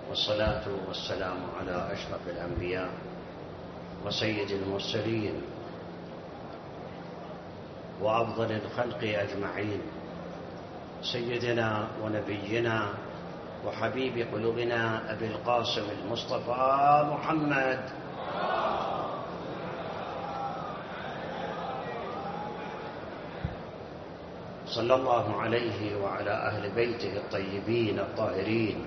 والصلاة والسلام على أشرف الأنبياء وسيد المرسلين وأفضل الخلق أجمعين، سيدنا ونبينا وحبيب قلوبنا أبي القاسم المصطفى محمد صلى الله عليه وعلى أهل بيته الطيبين الطاهرين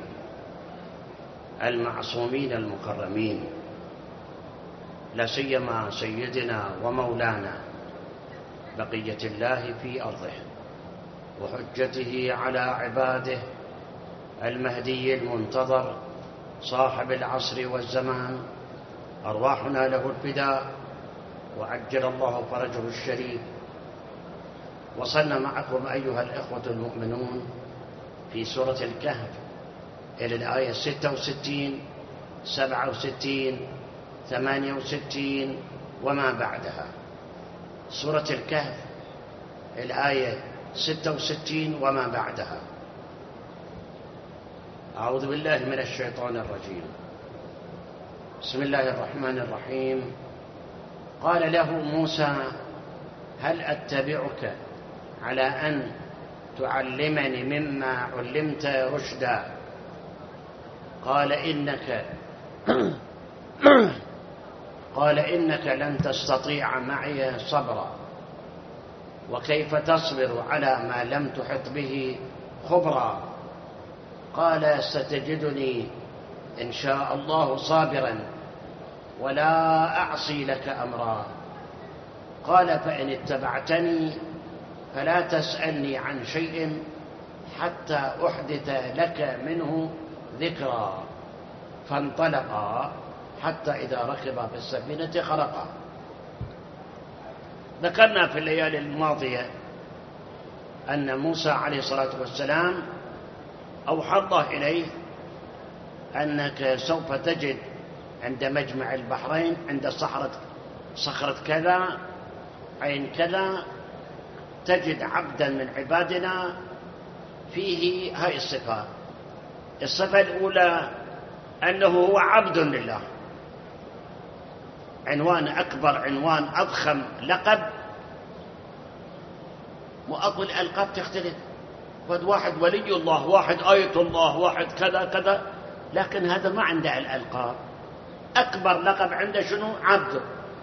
المعصومين المكرمين، لا سيما سيدنا ومولانا بقية الله في أرضه وحجته على عباده المهدي المنتظر صاحب العصر والزمان، أرواحنا له الفداء وعجل الله فرجه الشريف. وصلنا معكم أيها الإخوة المؤمنون في سورة الكهف إلى الآية 66 67 68 وما بعدها. سورة الكهف الآية 66 وما بعدها. أعوذ بالله من الشيطان الرجيم. بسم الله الرحمن الرحيم. قال له موسى: هل أتبعك على أن تعلمني مما علمت رشدا؟ قال إنك لن تستطيع معي صبرا، وكيف تصبر على ما لم تحط به خبرا؟ قال: ستجدني إن شاء الله صابرا ولا أعصي لك أمرا. قال: فإن اتبعتني فلا تسألني عن شيء حتى أحدث لك منه ذكرا. فانطلقا حتى إذا ركبا في السفينة خرقا. ذكرنا في الليالي الماضية أن موسى عليه الصلاة والسلام أوحى الله إليه أنك سوف تجد عند مجمع البحرين عند صخرة كذا عين كذا تجد عبدا من عبادنا فيه هاي الصفات. الصفة الأولى أنه هو عبد لله، عنوان أكبر، عنوان أضخم، لقب. وأقول الألقاب تختلف، واحد ولي الله، واحد آية الله، واحد كذا كذا، لكن هذا ما عنده الألقاب. أكبر لقب عنده شنو؟ عبد.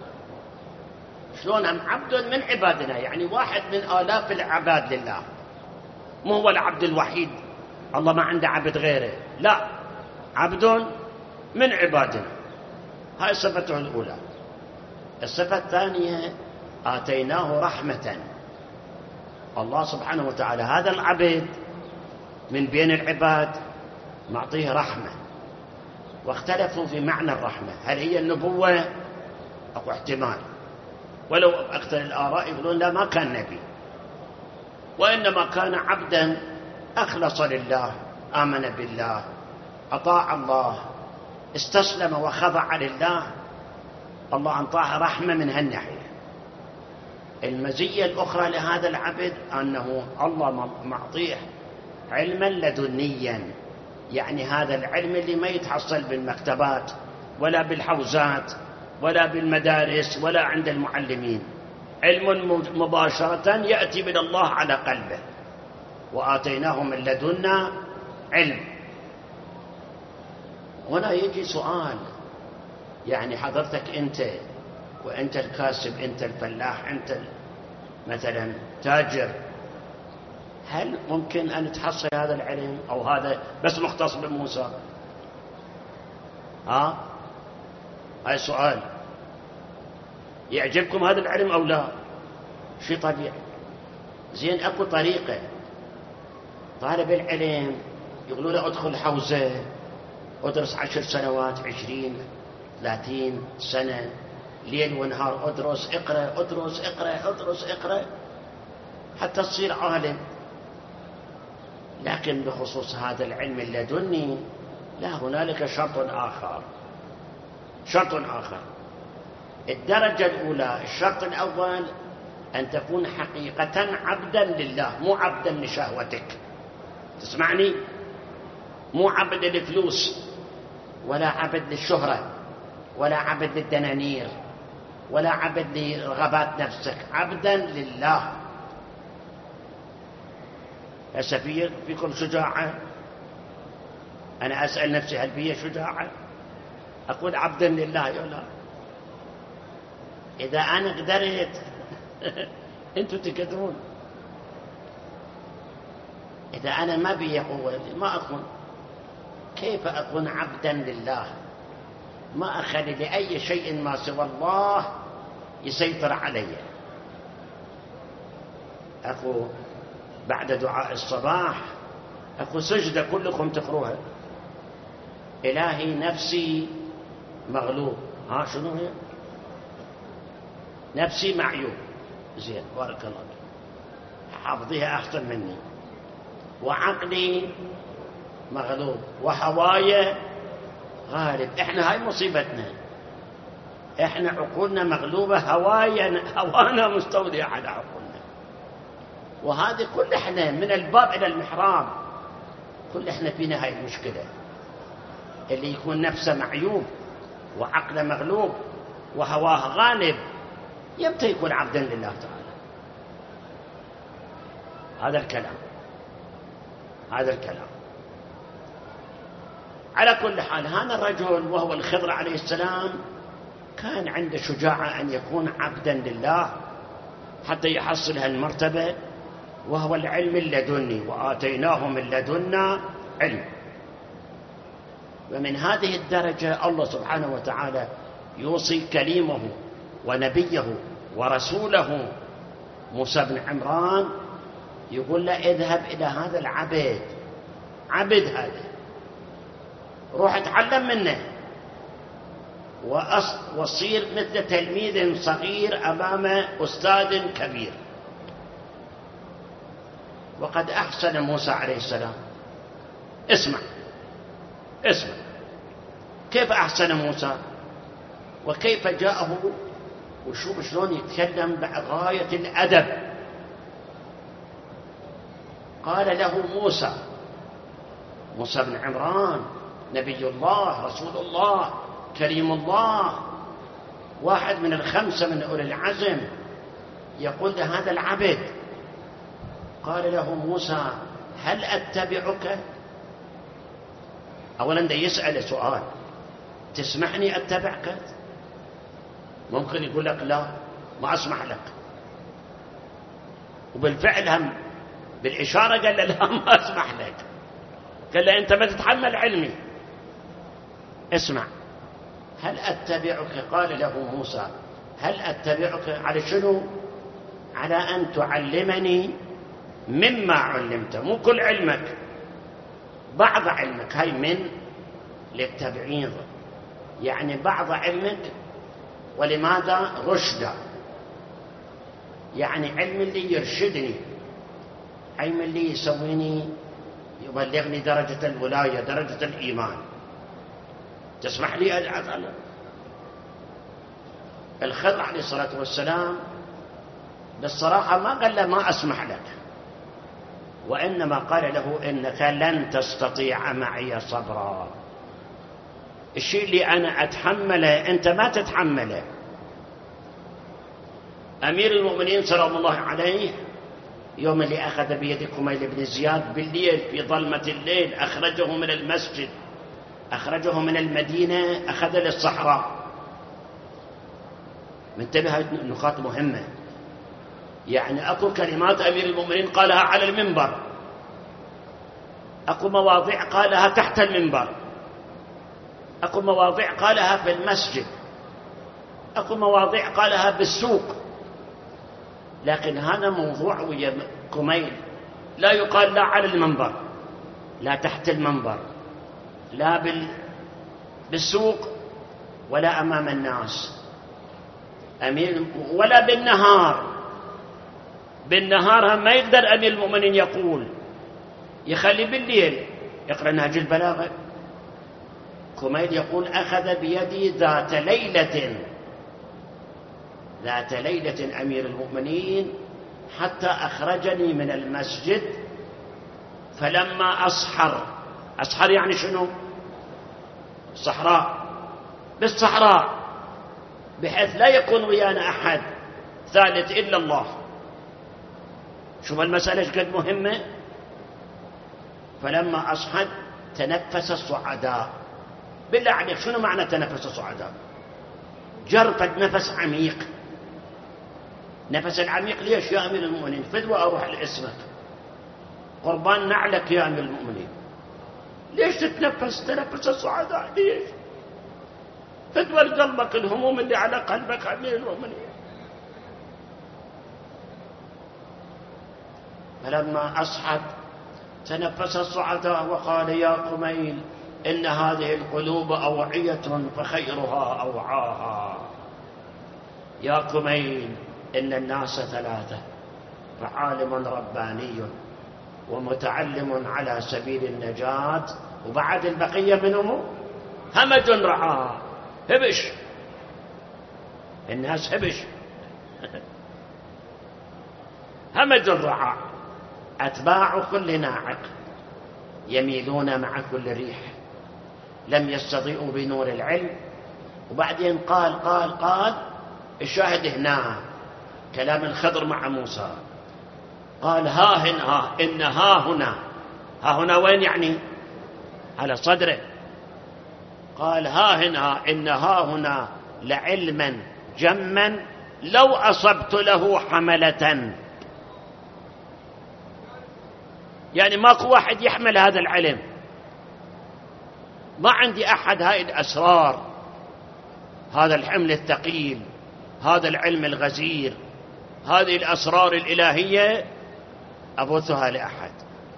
شلون عبد من عبادنا، يعني واحد من آلاف العباد لله، مو هو العبد الوحيد، الله ما عنده عبد غيره، لا، عبد من عبادنا. هاي صفته الأولى. الصفة الثانية: آتيناه رحمة. الله سبحانه وتعالى هذا العبد من بين العباد معطيه رحمة. واختلفوا في معنى الرحمة، هل هي النبوة أو احتمال، ولو أكثر الآراء يقولون لا، ما كان نبي، وإنما كان عبدا أخلص لله، آمن بالله، أطاع الله، استسلم وخضع لله. الله أعطاه رحمة من هالناحية. المزية الأخرى لهذا العبد أنه الله معطيه علما لدنيا، يعني هذا العلم اللي ما يتحصل بالمكتبات ولا بالحوزات ولا بالمدارس ولا عند المعلمين، علم مباشرة يأتي من الله على قلبه. وآتيناه من لدنا علم. هنا يجي سؤال، يعني حضرتك أنت وأنت الكاسب، أنت الفلاح، أنت مثلا تاجر، هل ممكن أن تحصل هذا العلم، أو هذا بس مختص بموسى؟ هاي سؤال. يعجبكم هذا العلم أو لا؟ شيء طبيعي. زين، أكو طريقة. طالب العلم يقولوا له ادخل حوزة، ادرس 10 سنوات، 20 30 سنة، ليل ونهار ادرس، اقرأ ادرس اقرأ ادرس اقرأ حتى تصير عالم. لكن بخصوص هذا العلم اللدني لا، هنالك شرط آخر. شرط آخر. الدرجة الأولى، الشرط الأول أن تكون حقيقة عبدا لله، مو عبدا لشهوتك. تسمعني؟ مو عبد الفلوس، ولا عبد للشهرة، ولا عبد للدنانير، ولا عبد لرغبات نفسك، عبدا لله. هسه فيكم شجاعة؟ أنا أسأل نفسي هل في شجاعة؟ أقول عبدا لله يولا. إذا أنا قدرت أنتم تقدرون. إذا أنا ما بي قوة ما أكون. كيف أكون عبدا لله؟ ما أخلي لأي شيء ما سوى الله يسيطر علي. أكو بعد دعاء الصباح أكو سجدة كلكم تقروها. إلهي نفسي مغلوب. ها شنو هي؟ نفسي معيوب. زين بارك الله فيك، حافظيها أحسن مني. وعقلي مغلوب وهواي غالب. احنا هاي مصيبتنا، احنا عقولنا مغلوبة، هوانا مستولي على عقولنا. وهذه كل احنا من الباب إلى المحراب كل احنا فينا هاي المشكلة. اللي يكون نفسه معيوب وعقله مغلوب وهواه غالب يمتى يكون عبدا لله تعالى؟ هذا الكلام. على كل حال هذا الرجل وهو الخضر عليه السلام كان عنده شجاعة أن يكون عبدا لله حتى يحصل هالمرتبة، وهو العلم اللدني، وآتيناه من لدنا علم. ومن هذه الدرجة الله سبحانه وتعالى يوصي كليمه ونبيه ورسوله موسى بن عمران، يقول له اذهب إلى هذا العبد، عبد هذا، روح اتعلم منه وصير مثل تلميذ صغير أمام أستاذ كبير. وقد أحسن موسى عليه السلام. اسمع كيف أحسن موسى وكيف جاءه، وشوف شلون يتكلم بغاية الأدب. قال له موسى بن عمران نبي الله رسول الله كريم الله، واحد من الخمسة من أولي العزم، يقول لهذا العبد، قال له موسى هل أتبعك؟ أولا ده يسأل سؤال، تسمحني أتبعك؟ ممكن يقول لك لا ما أسمح لك، وبالفعل هم بالإشارة قال له لا ما أسمح لك، قال له أنت ما تتحمل علمي. اسمع، هل أتبعك؟ قال له موسى هل أتبعك على شنو؟ على أن تعلمني مما علمت، مو كل علمك، بعض علمك. هاي من للتبعيض، يعني بعض علمك. ولماذا؟ رشدا، يعني علم اللي يرشدني، علم اللي يسويني يبلغني درجة الولاية، درجة الإيمان. تسمح لي أجعل الخضر عليه الصلاة والسلام بالصراحة ما قال له ما أسمح لك، وإنما قال له إنك لن تستطيع معي صبرا. الشيء اللي أنا أتحمله أنت ما تتحمله. أمير المؤمنين سلام الله عليه يوم اللي أخذ بيد كميل بن زياد بالليل في ظلمة الليل، أخرجه من المسجد، أخرجه من المدينة، أخذ للصحراء. منتبه، هذه نقاط مهمة. يعني أكو كلمات أمير المؤمنين قالها على المنبر، أكو مواضيع قالها تحت المنبر، أكو مواضيع قالها في المسجد، أكو مواضيع قالها بالسوق. لكن هذا موضوع ويا كميل لا يقال لا على المنبر، لا تحت المنبر، لا بالسوق، ولا أمام الناس، ولا بالنهار. بالنهار ما يقدر أمير المؤمنين يقول، يخلي بالليل يقرأ نهج البلاغة. كميل يقول أخذ بيدي ذات ليلة أمير المؤمنين حتى أخرجني من المسجد، فلما أسحر يعني شنو؟ بالصحراء بحيث لا يكون ويانا أحد ثالث إلا الله. شوف المسألة ايش قد مهمة. فلما أصعد تنفس الصعداء. بالله عليك شنو معنى تنفس الصعداء؟ جرفت نفس عميق. نفس العميق ليش يا أمير المؤمنين؟ فدوى أروح لاسمك، قربان نعلك يا أمير المؤمنين. ليش تتنفس الصعداء؟ ليش؟ فدوى لقلبك الهموم اللي على قلبك أمير المؤمنين. فلما أصعد تنفس الصعداء وقال يا قميل إن هذه القلوب أوعية فخيرها أوعاها. يا قميل إن الناس ثلاثة، فعالم رباني ومتعلم على سبيل النجاة، وبعد البقية منهم همج رعاه. هبش الناس، هبش همج رعاه، أتباع كل ناعق يميلون مع كل ريح، لم يستضيئوا بنور العلم. وبعدين قال الشاهد هنا كلام الخضر مع موسى. قال إن ها هنا وين يعني؟ على صدره. قال إن هنا لعلما جما لو أصبت له حملة. يعني ماكو واحد يحمل هذا العلم، ما عندي أحد هاي الأسرار، هذا الحمل الثقيل، هذا العلم الغزير، هذه الأسرار الإلهية أبثها لأحد.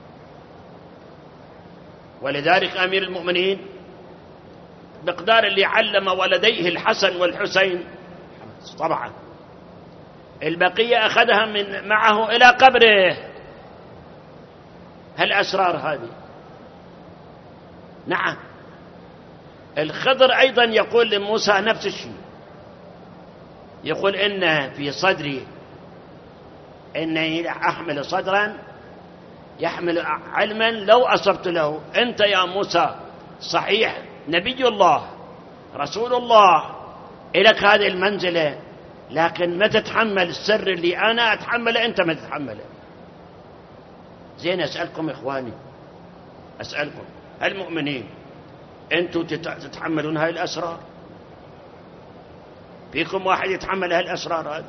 ولذلك أمير المؤمنين بقدار اللي علم ولديه الحسن والحسين طبعا البقية أخذها معه إلى قبره. هالأسرار هذه نعم. الخضر أيضا يقول لموسى نفس الشيء، يقول إن في صدري إني أحمل صدرا يحمل علما لو أصبت له. أنت يا موسى صحيح نبي الله رسول الله إلك هذه المنزلة، لكن ما تتحمل السر اللي أنا أتحمله أنت ما تتحمله. زين أسألكم إخواني، أسألكم المؤمنين، أنتم تتحملون هاي الأسرار؟ فيكم واحد يتحمل هاي الأسرار هذه؟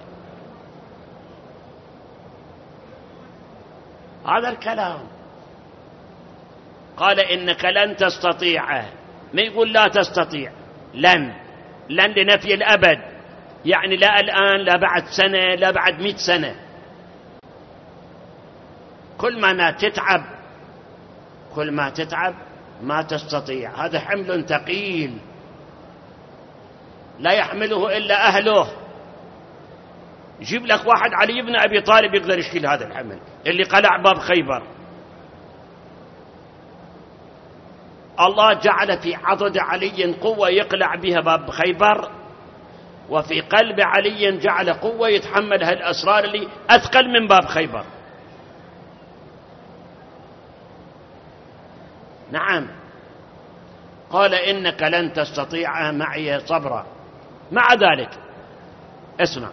هذا الكلام. قال إنك لن تستطيع، ما يقول لا تستطيع، لن لنفي الأبد، يعني لا الآن لا بعد سنة لا بعد 100 سنة. كل ما تتعب ما تستطيع. هذا حمل ثقيل لا يحمله إلا أهله. يجيب لك واحد علي بن أبي طالب يقدر يشيل هذا الحمل اللي قلع باب خيبر. الله جعل في عضد علي قوة يقلع بها باب خيبر، وفي قلب علي جعل قوة يتحمل هالأسرار اللي أثقل من باب خيبر. نعم. قال إنك لن تستطيع معي صبرا. مع ذلك اسمع،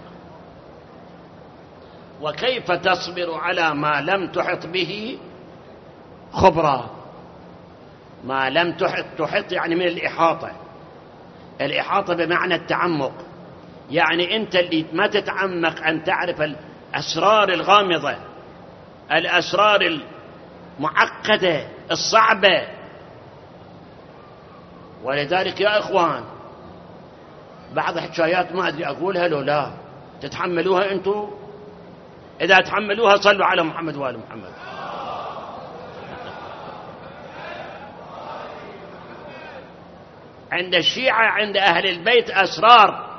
وكيف تصبر على ما لم تحط به خبرا. ما لم تحط يعني من الإحاطة بمعنى التعمق، يعني أنت اللي ما تتعمق أن تعرف الأسرار الغامضة، الأسرار المعقدة الصعبة. ولذلك يا إخوان بعض الحكايات ما أدري أقولها لو لا تتحملوها أنتم. إذا تحملوها صلوا على محمد وآل محمد. عند الشيعة عند أهل البيت أسرار.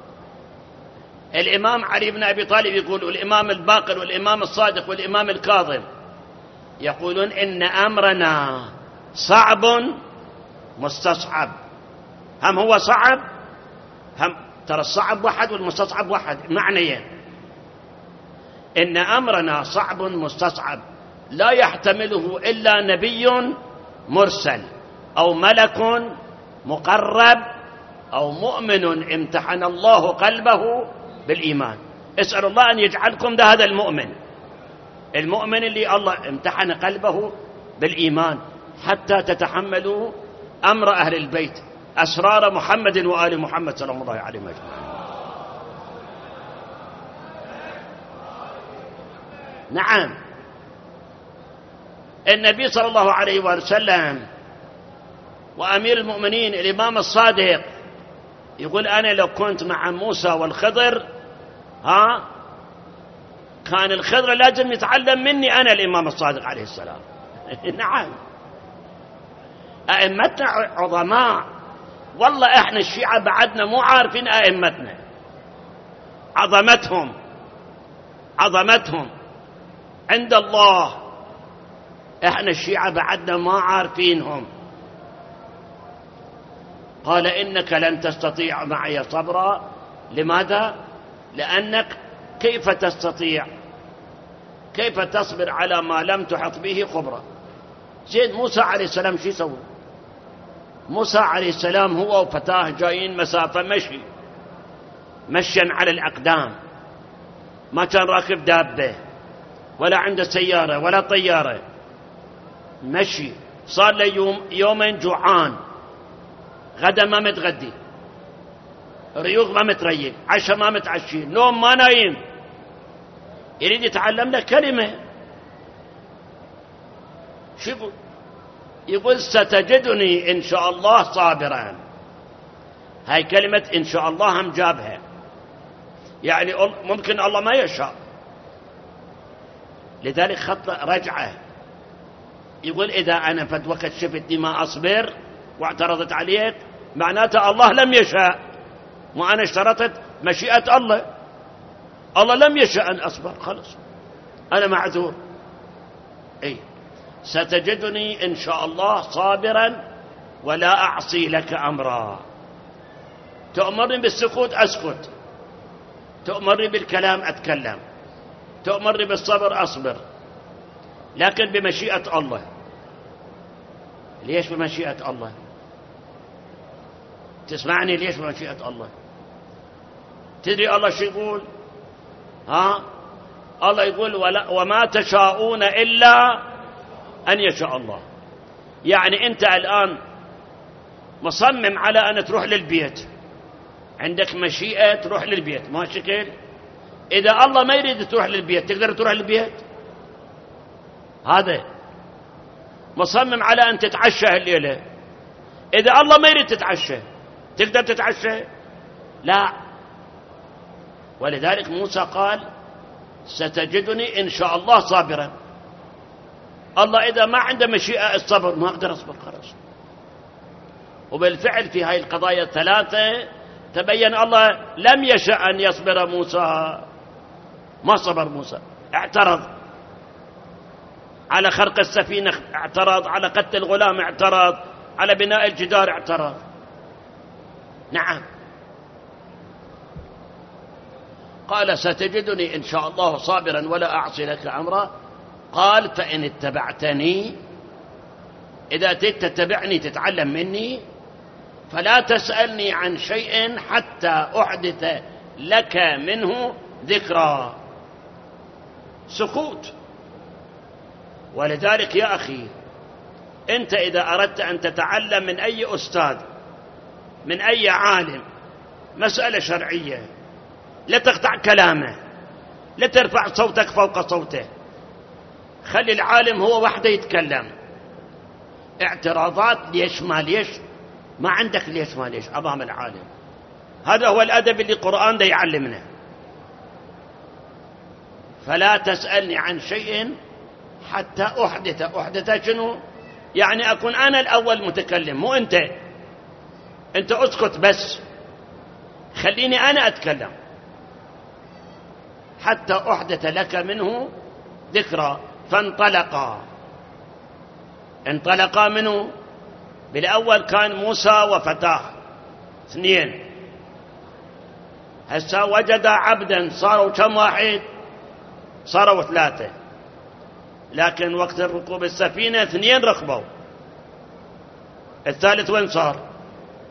الإمام علي بن أبي طالب يقول، والإمام الباقر والإمام الصادق والإمام الكاظم يقولون إن أمرنا صعب مستصعب. هم هو صعب، هم ترى الصعب واحد والمستصعب واحد، معنيين. إن أمرنا صعب مستصعب لا يحتمله إلا نبي مرسل أو ملك مقرب أو مؤمن امتحن الله قلبه بالإيمان. اسأل الله أن يجعلكم هذا المؤمن اللي الله امتحن قلبه بالإيمان حتى تتحملوا أمر أهل البيت، أسرار محمد وآل محمد صلى الله عليه وسلم. نعم، النبي صلى الله عليه وسلم وأمير المؤمنين الإمام الصادق يقول أنا لو كنت مع موسى والخضر كان الخضر لازم يتعلم مني أنا الإمام الصادق عليه السلام. نعم، أئمتنا عظماء، والله إحنا الشيعة بعدنا مو عارفين أئمتنا عظمتهم عند الله، إحنا الشيعة بعدنا ما عارفينهم. قال إنك لن تستطيع معي صبرا. لماذا؟ لأنك كيف تستطيع، كيف تصبر على ما لم تحط به خبرا؟ زين، موسى عليه السلام شو يسوي؟ موسى عليه السلام هو وفتاه جايين مسافة مشيا على الأقدام، ما كان راكب دابة ولا عنده سيارة ولا طيارة، مشي. صار له يومين جوعان، غدا ما متغدي، ريوق ما متريق، عشاء ما متعشي، نوم ما نايم، يريد يتعلم له كلمة. شو يقول؟ يقول ستجدني إن شاء الله صابرا. هاي كلمة إن شاء الله هم جابها، يعني ممكن الله ما يشاء، لذلك خط رجعه. يقول إذا أنا فد وقت شفتني ما أصبر واعترضت عليك، معناته الله لم يشاء، وأنا اشترطت مشيئة الله، الله لم يشاء أن أصبر، خلص أنا معذور. أي ستجدني إن شاء الله صابرا ولا أعصي لك أمرا. تأمرني بالسكوت أسكت، تأمرني بالكلام أتكلم، تأمرني بالصبر أصبر، لكن بمشيئة الله. ليش بمشيئة الله؟ تسمعني؟ ليش بمشيئة الله؟ تدري الله شو يقول؟ الله يقول وما تشاءون إلا أن يشاء الله. يعني أنت الآن مصمم على أن تروح للبيت، عندك مشيئة تروح للبيت، ما شكل؟ إذا الله ما يريد تروح للبيت تقدر تروح للبيت؟ هذا مصمم على أن تتعشى الليلة، إذا الله ما يريد تتعشى تقدر تتعشى؟ لا. ولذلك موسى قال ستجدني إن شاء الله صابرا. الله إذا ما عنده مشيئة الصبر ما أقدر أصبر، خلاص. وبالفعل في هاي القضايا الثلاثة تبين الله لم يشاء أن يصبر موسى، ما صبر موسى، اعترض على خرق السفينة، اعترض على قتل الغلام، اعترض على بناء الجدار، اعترض. نعم، قال ستجدني إن شاء الله صابرا ولا أعصي لك أمرا. قال فإن اتبعتني، إذا تتبعني تتعلم مني، فلا تسألني عن شيء حتى أحدث لك منه ذكرى. سكوت. ولذلك يا أخي أنت إذا أردت أن تتعلم من أي أستاذ من أي عالم مسألة شرعية، لا تقطع كلامه، لا ترفع صوتك فوق صوته، خلي العالم هو وحده يتكلم. اعتراضات ليش ما ليش، ما عندك ليش ما ليش أمام العالم. هذا هو الأدب اللي القرآن ده يعلمنا. فلا تسألني عن شيء حتى أحدث شنو؟ يعني أكون أنا الأول متكلم، مو أنت أسكت بس، خليني أنا أتكلم حتى أحدث لك منه ذكرى. انطلقا منه. بالأول كان موسى وفتاه 2، هسا وجد عبدا، صاروا كم واحد؟ صاروا 3. لكن وقت ركوب السفينة 2 ركبوا، الثالث وين صار؟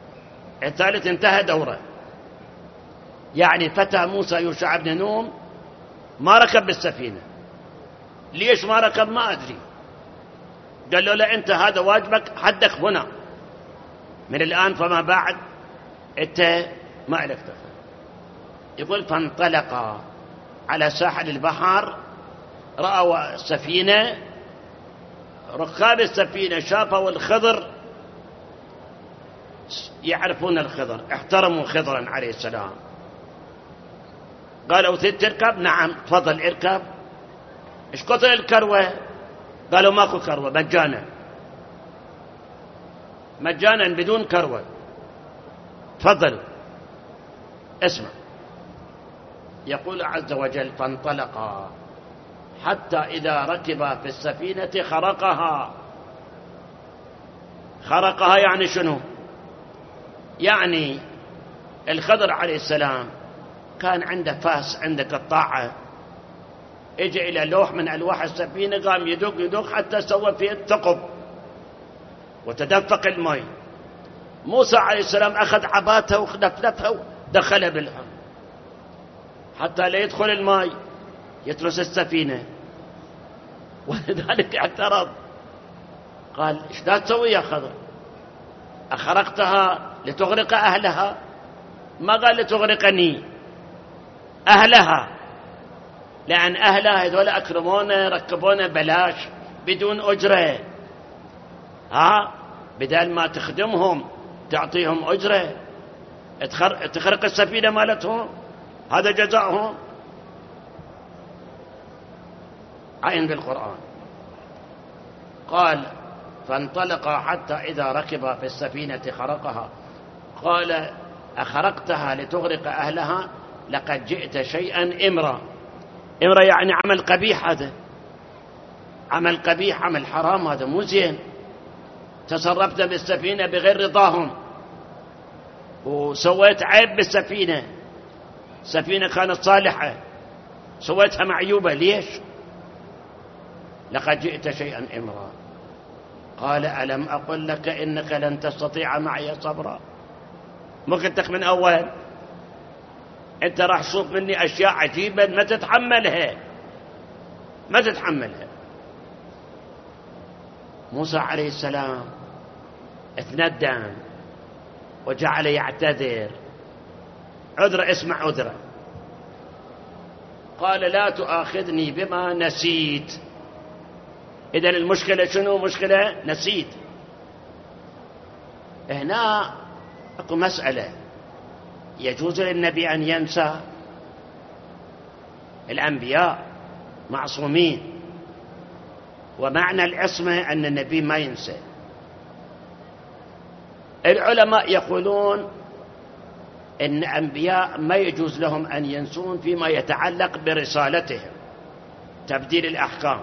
الثالث انتهى دوره. يعني فتى موسى يوشع بن نون ما ركب بالسفينة. ليش ما ركب؟ ما أدري. قال له لا، أنت هذا واجبك، حدك هنا، من الآن فما بعد أنت ما لك دخل. يقول فانطلق على ساحل البحر، رأوا السفينة، ركاب السفينة شافوا الخضر، يعرفون الخضر، احترموا خضرا عليه السلام. قالوا تركب؟ نعم تفضل اركب. ايش قطر الكروة؟ قالوا ماكو كروة، مجانا، مجانا بدون كروة، تفضل. اسمع، يقول عز وجل فانطلقا حتى إذا ركبا في السفينة خرقها. خرقها يعني شنو؟ يعني الخضر عليه السلام كان عنده فاس، عنده قطاعة، اجى إلى لوح من ألواح السفينة، قام يدق يدق حتى سوى فيه الثقب وتدفق الماء. موسى عليه السلام أخذ عباته ولفلفها ودخلها بالحر حتى لا يدخل الماء يترس السفينة. ولذلك اعترض، قال ايش دا تسوي يا خضر؟ أخرقتها لتغرق أهلها؟ ما قال لتغرقني، أهلها، لأن أهلها هذول أكرمونا ركبونا بلاش بدون أجرة. بدل ما تخدمهم تعطيهم أجرة، تخرق السفينة مالتهم، هذا جزاؤهم. عين بالقرآن. قال فانطلق حتى إذا ركب في السفينة خرقها. قال أخرقتها لتغرق أهلها؟ لقد جئت شيئا إمرا. إمرا يعني عمل قبيح، هذا عمل قبيح، عمل حرام، هذا مو زين. تصرفت بالسفينة بغير رضاهم وسويت عيب بالسفينة. السفينة كانت صالحة سويتها معيوبة، ليش؟ لقد جئت شيئا إمرا. قال ألم أقل لك إنك لن تستطيع معي صبرا؟ ما قلت لك من أول أنت راح تشوف مني أشياء عجيبة ما تتحملها، ما تتحملها. موسى عليه السلام اتندم وجعل يعتذر، عذر، اسمع عذره. قال لا تؤاخذني بما نسيت. إذن المشكلة شنو؟ مشكلة نسيت. هنا اكو مسألة، يجوز للنبي أن ينسى؟ الأنبياء معصومين، ومعنى العصمة أن النبي ما ينسى. العلماء يقولون إن الأنبياء ما يجوز لهم أن ينسون فيما يتعلق برسالتهم، تبديل الأحكام.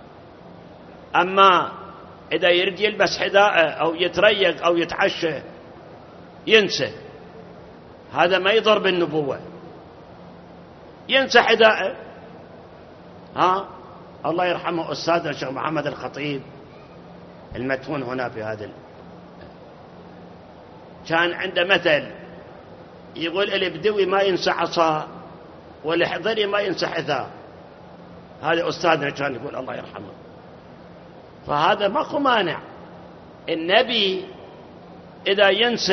أما إذا يريد يلبس حذاءه أو يتريق أو يتعشى ينسى، هذا ما يضر بالنبوة. ينسى حذاءه. الله يرحمه أستاذنا الشيخ محمد الخطيب المدفون هنا في هذا، كان عنده مثل يقول البدوي ما ينسى عصا والحضري ما ينسى حذاء. هذا أستاذنا كان يقول الله يرحمه. فهذا ماكو مانع. النبي إذا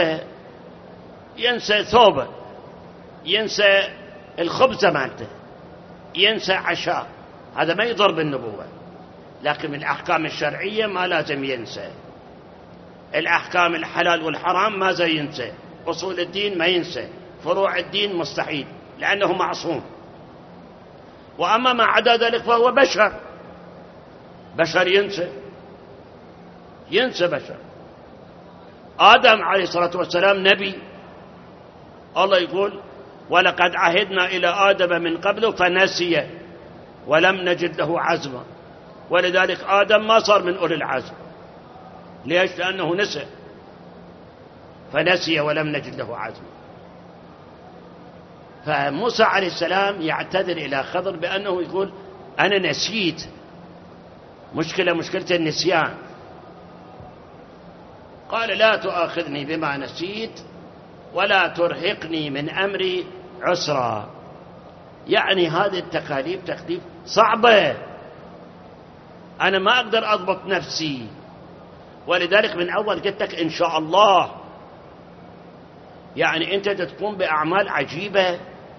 ينسى ثوبه، ينسى الخبزة مالته، ينسى عشاء، هذا ما يضر بالنبوة. لكن من الأحكام الشرعية ما لازم ينسى. الأحكام الحلال والحرام ما زي ينسى. أصول الدين ما ينسى. فروع الدين مستحيل لأنه معصوم. وأما ما عدا ذلك فهو بشر. بشر ينسى بشر. آدم عليه الصلاة والسلام نبي. الله يقول ولقد عهدنا إلى آدم من قبل فنسي ولم نجد له عزما. ولذلك آدم ما صار من أولي العزم. ليش؟ لأنه نسي، فنسي ولم نجد له عزما. فموسى عليه السلام يعتذر إلى خضر بأنه يقول أنا نسيت. مشكلة النسيان. قال لا تؤاخذني بما نسيت ولا ترهقني من أمري عسرا. يعني هذه التكاليف تكليف صعبة، أنا ما أقدر أضبط نفسي، ولذلك من أول قلت لك إن شاء الله. يعني أنت تقوم بأعمال عجيبة،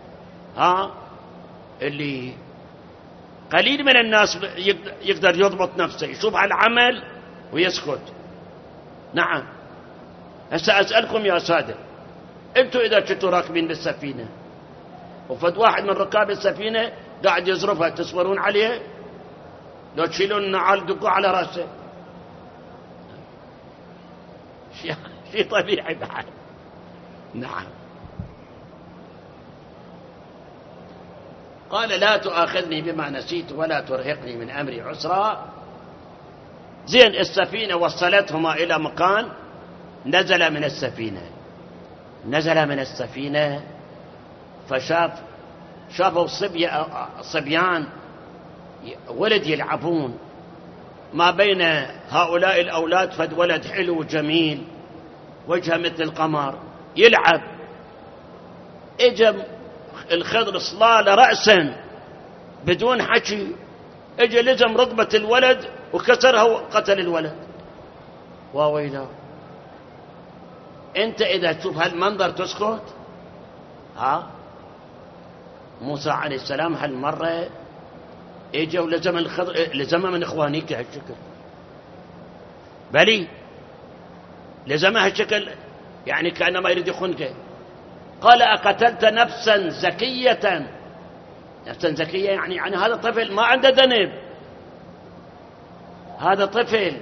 اللي قليل من الناس يقدر يضبط نفسه، يشوف هالعمل ويسكت. نعم. هسه أسألكم يا سادة، أنتوا إذا كنتوا راكبين بالسفينة وفد واحد من ركاب السفينة قاعد يزرفها، تصبرون عليه؟ لو تشيلون النعال دقوا على رأسه، شيء طبيعي بعد. نعم. قال لا تؤاخذني بما نسيت ولا ترهقني من أمري عسرا. زين، السفينة وصلتهما إلى مكان، نزل من السفينة شافوا صبيان ولد يلعبون ما بين هؤلاء الأولاد، فد ولد حلو جميل وجهه مثل القمر يلعب. اجى الخضر صلال رأسا بدون حكي، اجى لزم رقبة الولد وكسرها وقتل الولد. وويله، انت اذا تشوف هالمنظر تسكت؟ موسى عليه السلام هالمرة اجى ولزم الخضر، لزمه من اخوانيك هالشكل، بلي لزمه هالشكل، يعني كأنما يريد يخنقه. قال أقتلت نفسا زكية؟ نفسا زكية يعني هذا طفل ما عنده ذنب، هذا طفل،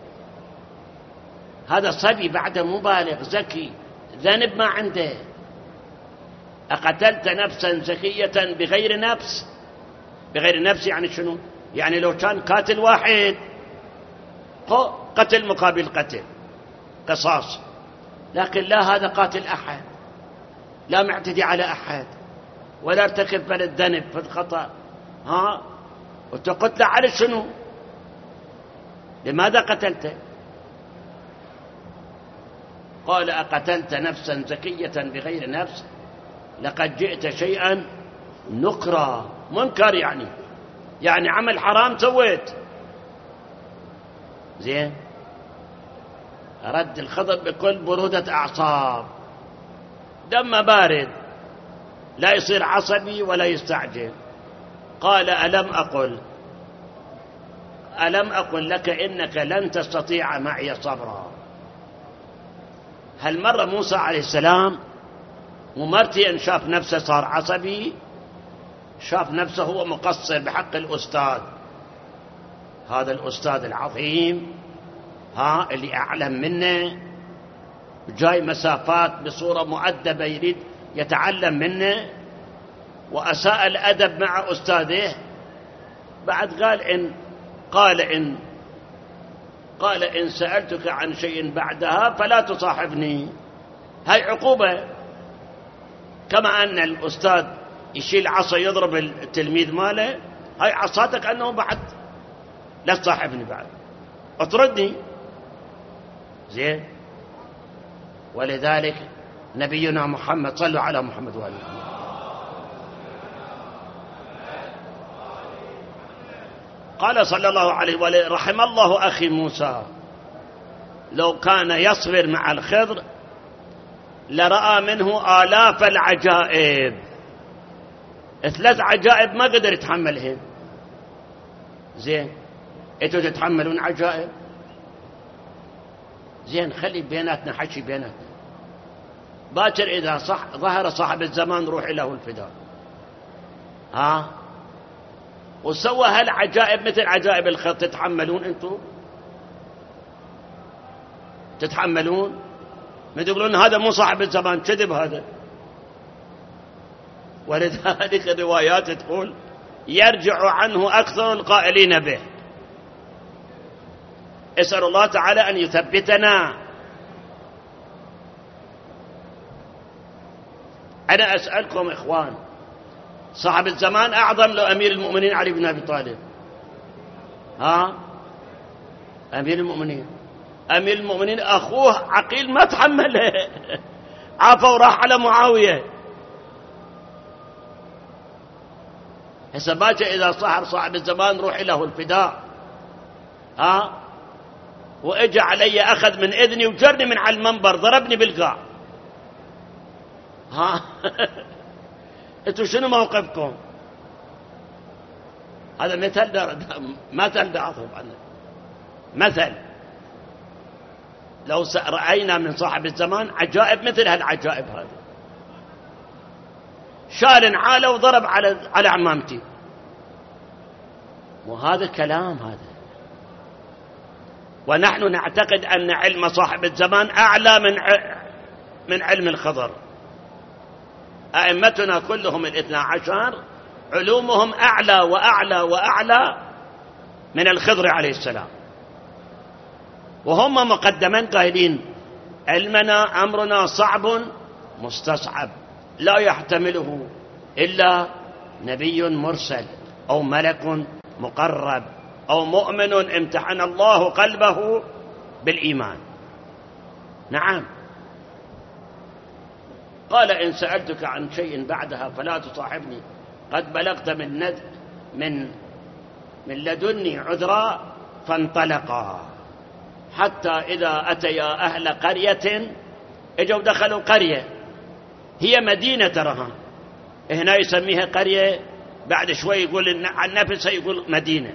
هذا صبي بعده مو بالغ ذكي، ذنب ما عنده. أقتلت نفسا زكية بغير نفس؟ بغير نفس يعني شنو؟ يعني لو كان قاتل واحد قتل مقابل قتل، قصاص، لكن لا، هذا قاتل أحد، لا معتدي على أحد ولا ارتكب بل الذنب فالخطأ، وتقتل على شنو؟ لماذا قتلته؟ قال أقتلت نفسا زكية بغير نفس لقد جئت شيئا نكرا. منكر يعني عمل حرام سويت. زين، رد الخضر بكل برودة أعصاب، دم بارد، لا يصير عصبي ولا يستعجل. قال ألم أقل لك إنك لن تستطيع معي صبرا. هالمرة موسى عليه السلام ممرتين شاف نفسه صار عصبي، شاف نفسه هو مقصر بحق الأستاذ، هذا الأستاذ العظيم اللي أعلم منه، جاي مسافات بصورة مؤدبة يريد يتعلم منه، وأساء الأدب مع أستاذه. بعد قال إن سألتك عن شيء بعدها فلا تصاحبني. هاي عقوبة، كما أن الأستاذ يشيل عصا يضرب التلميذ ماله، هاي عصاتك أنه بعد لا تصاحبني، بعد اطردني. زين، ولذلك نبينا محمد، صلوا على محمد وآله محمد، قال صلى الله عليه وآله: رحم الله أخي موسى، لو كان يصبر مع الخضر لرأى منه آلاف العجائب. 3 عجائب ما قدر يتحملهن. زين، انتوا تتحملون عجائب؟ زين، خلي بيناتنا حكي بيناتنا، باكر إذا ظهر صاحب الزمان روح له الفداء، وسوى هالعجائب مثل عجائب الخط، تتحملون انتوا؟ تتحملون؟ ما تقولون هذا مو صاحب الزمان، كذب هذا. ولذلك الروايات تقول يرجع عنه أكثر القائلين به. اسأل الله تعالى أن يثبتنا. أنا أسألكم إخوان، صاحب الزمان أعظم لو أمير المؤمنين علي بن أبي طالب؟ أمير المؤمنين أخوه عقيل ما تحمله. عافى وراح على معاوية. هسه باكر إذا صاحب صاحب الزمان روح له الفداء، وإجى علي أخذ من إذني وجرني من على المنبر ضربني بالقاع، انتوا شنو موقفكم؟ هذا مثل أضرب عنه مثل. لو رأينا من صاحب الزمان عجائب مثل هالعجائب هذه. شال عاله وضرب على عمامتي، وهذا كلام هذا. ونحن نعتقد أن علم صاحب الزمان أعلى من علم الخضر. أئمتنا كلهم 12 علومهم أعلى وأعلى وأعلى من الخضر عليه السلام، وهم مقدما قائلين علمنا أمرنا صعب مستصعب لا يحتمله إلا نبي مرسل أو ملك مقرب أو مؤمن امتحن الله قلبه بالإيمان. نعم. قال إن سألتك عن شيء بعدها فلا تصاحبني قد بلغت من لدني عذرا. فانطلقا حتى إذا أتيا أهل قرية، اجوا دخلوا قرية هي مدينة ترها، هنا يسميها قرية، بعد شوي يقول عن نفسه يقول مدينة.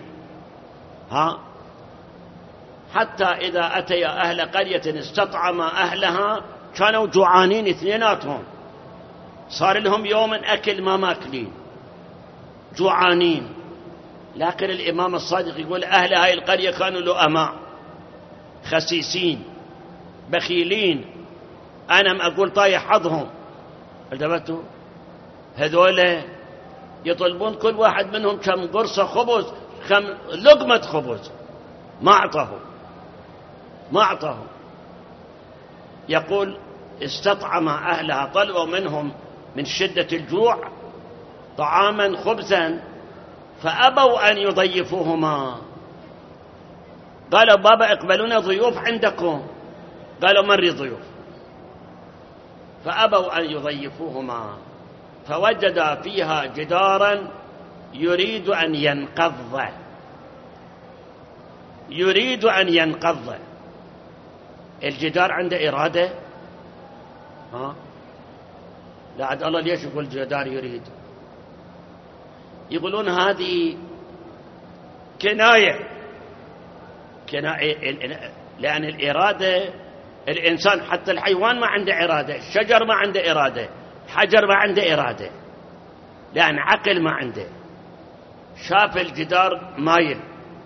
حتى إذا أتيا أهل قرية استطعما أهلها، كانوا جوعانين اثنيناتهم، صار لهم يوم أكل ما ماكلين، جوعانين. لكن الإمام الصادق يقول أهل هاي القرية كانوا لؤماء خسيسين بخيلين، أنا ما أقول طايح حظهم. التفتوا هذول يطلبون كل واحد منهم كم قرصة خبز، كم لقمة خبز، ما أعطاه. يقول استطعم أهلها، طلبوا منهم من شدة الجوع طعاما خبزا فأبوا أن يضيفوهما. قالوا بابا اقبلونا ضيوف عندكم، قالوا مري ضيوف، فأبوا أن يضيفوهما. فوجد فيها جدارا يريد أن ينقض. الجدار عنده إرادة؟ لا عد الله ليش يقول الجدار يريد؟ يقولون هذه كناية، لأن الإرادة الإنسان حتى الحيوان ما عنده إرادة، الشجر ما عنده إرادة، الحجر ما عنده إرادة، لأن عقل ما عنده. شاف الجدار مايل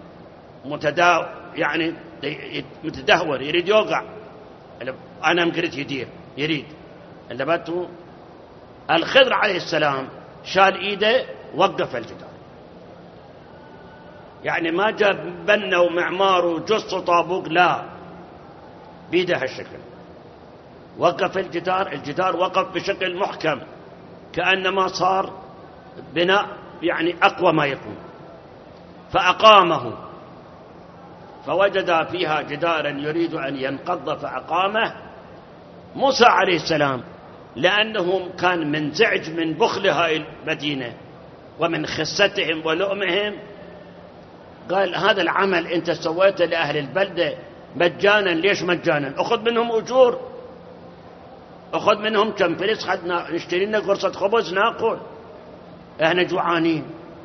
يعني متدهور يريد يوقع، أنا مقرت يدير يريد. الخضر عليه السلام شال إيده وقف الجدار، يعني ما جاب بنا ومعمار وجص وطابوق، لا، بيده هالشكل وقف الجدار وقف بشكل محكم، كأنما صار بناء يعني أقوى ما يكون. فأقامه، فوجد فيها جدارا يريد أن ينقض فأقامه. موسى عليه السلام لأنه كان منزعج من بخل هاي المدينة ومن خستهم ولؤمهم، قال هذا العمل أنت سويته لأهل البلدة مجانا، ليش مجانا؟ أخذ منهم أجور، أخذ منهم كم فلس، نشتري لنا قرصة خبز ناكل، احنا جوعانين.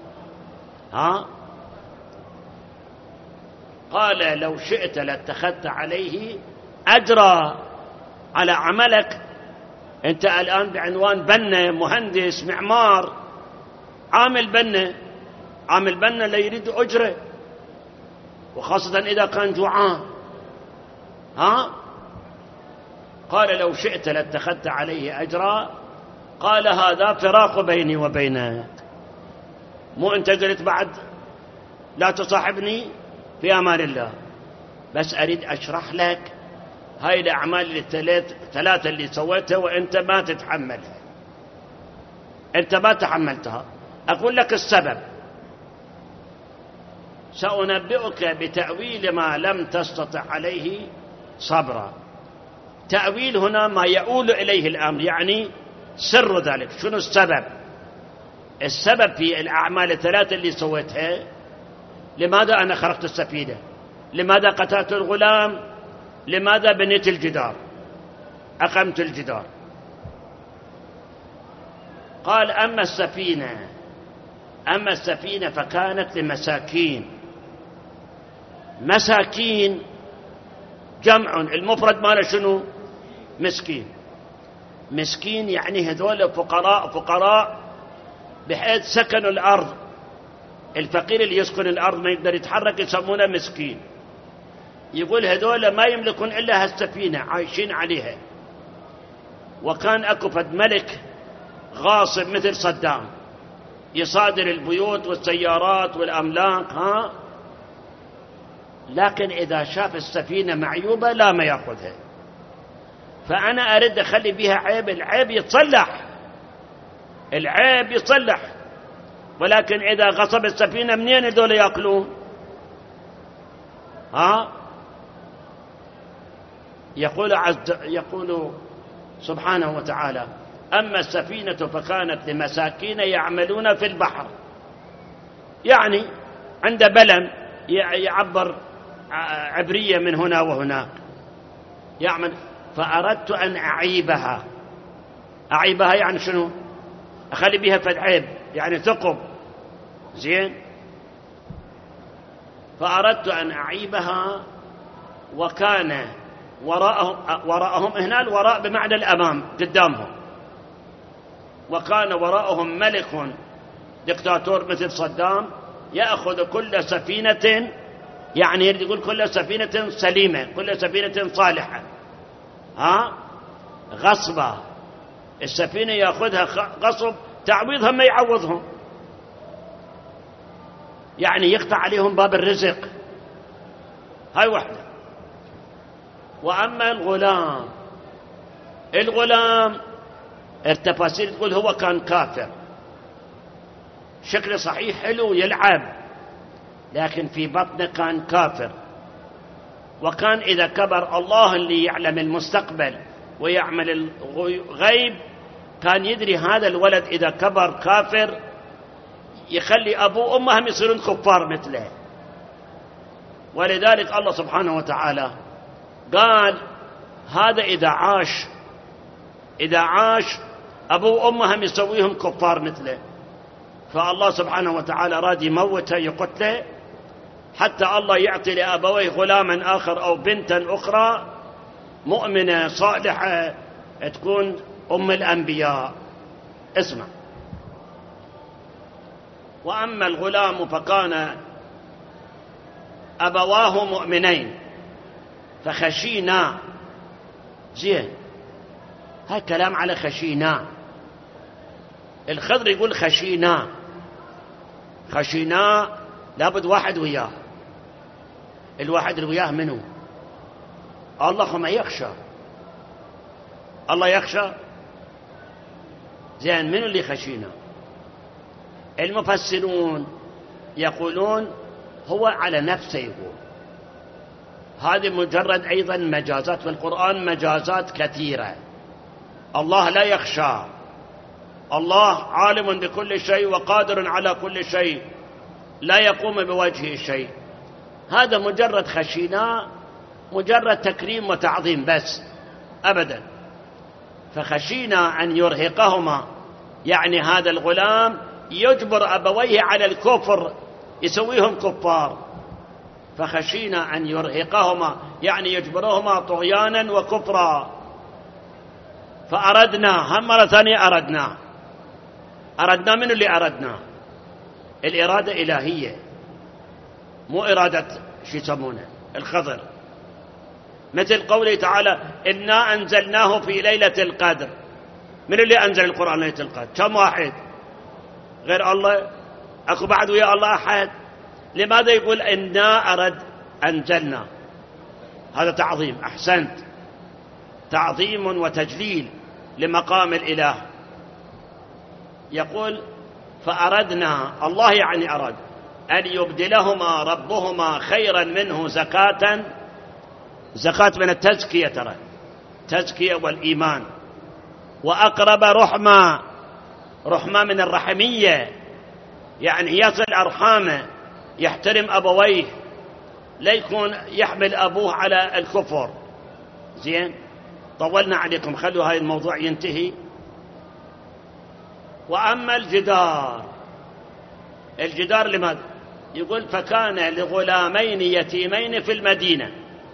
قال لو شئت لاتخذت عليه أجرا على عملك. أنت الآن بعنوان بنا، مهندس، معمار، عامل بنا لا يريد أجره، وخاصة إذا كان جوعان. قال لو شئت لاتخذت عليه أجرا. قال هذا فراق بيني وبينك، مو أنت قلت بعد لا تصاحبني، في أمان الله، بس أريد أشرح لك هاي الأعمال الثلاثة اللي سويتها وأنت ما تتحملها، أنت ما تحملتها. أقول لك السبب، سأنبئك بتأويل ما لم تستطع عليه صبرا. تأويل هنا ما يؤول إليه الأمر، يعني سر ذلك. شنو السبب؟ السبب في الأعمال الثلاثة اللي سويتها. لماذا أنا خرقت السفينة؟ لماذا قتلت الغلام؟ لماذا بنيت الجدار، أقمت الجدار؟ قال أما السفينة فكانت لمساكين. مساكين جمع، المفرد ماله شنو؟ مسكين. مسكين يعني هذول فقراء بحيث سكنوا الأرض. الفقير اللي يسكن الأرض ما يقدر يتحرك يسمونه مسكين. يقول هذول ما يملكون إلا هالسفينة عايشين عليها. وكان أكو فد ملك غاصب مثل صدام يصادر البيوت والسيارات والأملاك لكن إذا شاف السفينة معيوبة لا ما يأخذها. فأنا أريد أخلي بها عيب، العيب يتصلح، ولكن إذا غصب السفينة منين هذول يأكلون؟ يقول سبحانه وتعالى أما السفينة فكانت لمساكين يعملون في البحر، يعني عند بلم يعبر عبرية من هنا وهناك يعمل. فأردت أن أعيبها يعني شنو؟ أخلي بها فد عيب، يعني ثقب زين. فأردت أن أعيبها وكان وراءهم هنا الوراء بمعنى الأمام قدامهم. وكان وراءهم ملك دكتاتور مثل صدام يأخذ كل سفينة، يعني يقول كل سفينة سليمة، كل سفينة صالحة غصبة. السفينة يأخذها غصب تعويضها ما يعوضهم، يعني يقطع عليهم باب الرزق. هاي وحدة. وأما الغلام التفاسير تقول هو كان كافر، شكله صحيح حلو يلعب، لكن في بطنه كان كافر. وكان إذا كبر الله اللي يعلم المستقبل ويعمل الغيب كان يدري هذا الولد إذا كبر كافر يخلي أبوه وأمهم يصيرون كفار مثله. ولذلك الله سبحانه وتعالى قال هذا إذا عاش أبوه وأمهم يسويهم كفار مثله. فالله سبحانه وتعالى راد يموته يقتله حتى الله يعطي لأبويه غلاما آخر أو بنتا أخرى مؤمنة صالحة تكون أم الأنبياء. اسمع. وأما الغلام فكان أبواه مؤمنين فخشينا. زين، هاي كلام على خشينا. الخضر يقول خشينا لابد واحد وياه. الواحد اللي وياه منه الله. ما يخشى الله يخشى. زين، منو اللي خشينا؟ المفسرون يقولون هو على نفسه يقول. هذه مجرد أيضا مجازات في القرآن، مجازات كثيرة. الله لا يخشى، الله عالم بكل شيء وقادر على كل شيء، لا يقوم بوجهه شيء. هذا مجرد خشينا، مجرد تكريم وتعظيم بس أبدا. فخشينا أن يرهقهما، يعني هذا الغلام يجبر أبويه على الكفر يسويهم كفار. فخشينا أن يرهقهما يعني يجبرهما طغيانا وكفرا. فأردنا، هم مرة ثانية أردنا من اللي أردنا؟ الإرادة إلهية، مو إرادة شو يسمونه الخضر. مثل قوله تعالى إنا أنزلناه في ليلة القدر. من اللي أنزل القرآن ليلة القدر؟ كم واحد غير الله؟ أكو بعد ويا الله أحد؟ لماذا يقول إنا أنزلنا؟ هذا تعظيم. أحسنت، تعظيم وتجليل لمقام الإله. يقول فأردنا، الله يعني أراد أن يبدلهما ربهما خيرا منه زكاة من التزكية. ترى تزكية والإيمان. وأقرب رحمة، رحمة من الرحمية، يعني يصل أرحامه، يحترم أبويه، لا يكون يحمل أبوه على الكفر. زين، طولنا عليكم، خلوا هاي الموضوع ينتهي. وأما الجدار لماذا؟ يقول فكان لغلامين يتيمين في المدينة،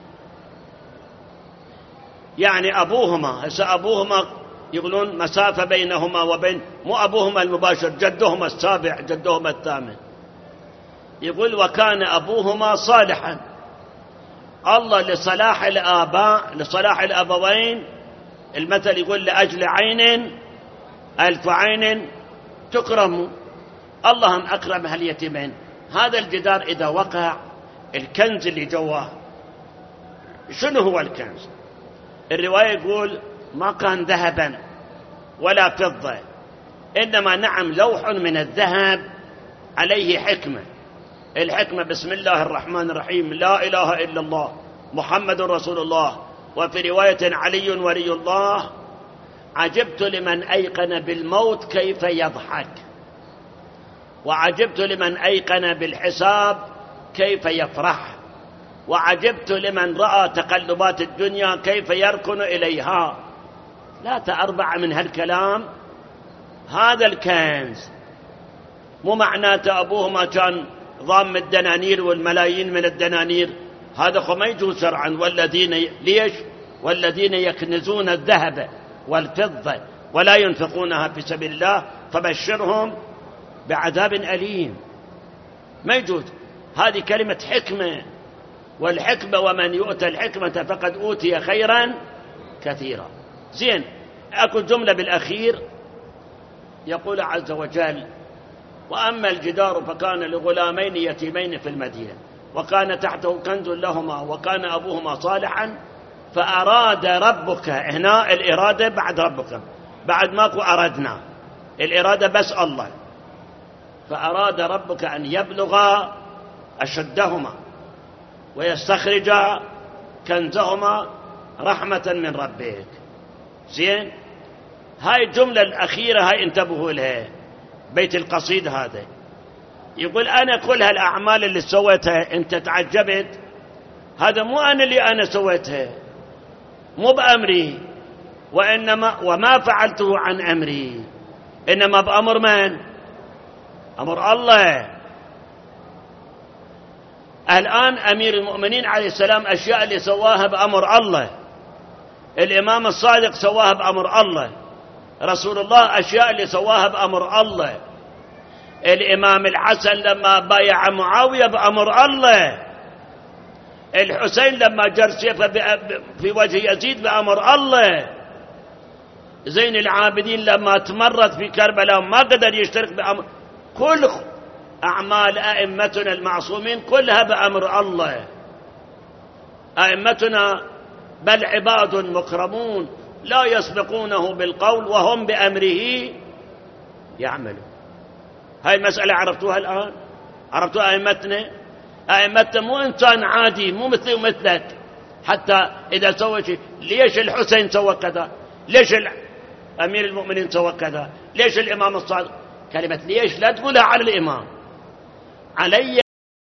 يعني أبوهما، هسه أبوهما يقولون مسافة بينهما وبين، مو أبوهما المباشر، جدهما السابع، جدهما الثامن. يقول وكان أبوهما صالحا. الله لصلاح الآباء، لصلاح الأبوين، المثل يقول لأجل عين ألف عين تكرم. اللهم أكرم هاليتيمين. هذا الجدار إذا وقع، الكنز اللي جواه، شنو هو الكنز؟ الرواية يقول ما كان ذهبا ولا فضة، إنما نعم لوح من الذهب عليه حكمة. الحكمة بسم الله الرحمن الرحيم، لا إله إلا الله محمد رسول الله. وفي رواية علي ولي الله. عجبت لمن أيقن بالموت كيف يضحك، وعجبت لمن أيقن بالحساب كيف يفرح، وعجبت لمن رأى تقلبات الدنيا كيف يركن إليها. 3-4 من هالكلام. هذا الكنز مو معناته أبوهما كان ضام الدنانير والملايين من الدنانير، هذا خو ما يجوز شرعا. ليش؟ والذين يكنزون الذهب والفضة ولا ينفقونها في سبيل الله فبشرهم بعذاب أليم. ما يجوز. هذه كلمة حكمة، والحكمة ومن يؤتى الحكمة فقد أوتي خيرا كثيرا. زين، أكو جملة بالأخير يقول عز وجل وأما الجدار فكان لغلامين يتيمين في المدينة وكان تحته كنز لهما وكان أبوهما صالحا فأراد ربك. هنا الإرادة بعد ربك، بعد ماكو أردنا، الإرادة بس الله. فأراد ربك أن يبلغ أشدهما ويستخرج كنزهما رحمة من ربك. زين، هاي الجملة الأخيرة هاي انتبهوا لها، بيت القصيد هذا يقول أنا كل هالأعمال اللي سويتها أنت تعجبت، هذا مو أنا اللي أنا سويتها، مو بأمري، وإنما وما فعلته عن أمري، إنما بأمر من؟ أمر الله. الآن أمير المؤمنين عليه السلام أشياء اللي سواها بأمر الله، الإمام الصادق سواها بأمر الله، رسول الله أشياء اللي سواها بأمر الله، الإمام الحسن لما بايع معاوية بأمر الله، الحسين لما جر سيفه في وجه يزيد بأمر الله، زين العابدين لما تمرد في كربلاء ما قدر يشترك بأمر. كل أعمال أئمتنا المعصومين كلها بأمر الله. أئمتنا بل عباد مكرمون لا يسبقونه بالقول وهم بأمره يعملون. هاي المسألة عرفتوها الآن؟ عرفتوا أئمتنا؟ أئمتنا مو إنسان عادي، مو مثلي ومثلك. حتى إذا سوى شيء، ليش الحسين سوى كذا؟ ليش أمير المؤمنين سوى كذا؟ ليش الإمام الصادق؟ كلمة ليش لا تقولها على الإمام، علي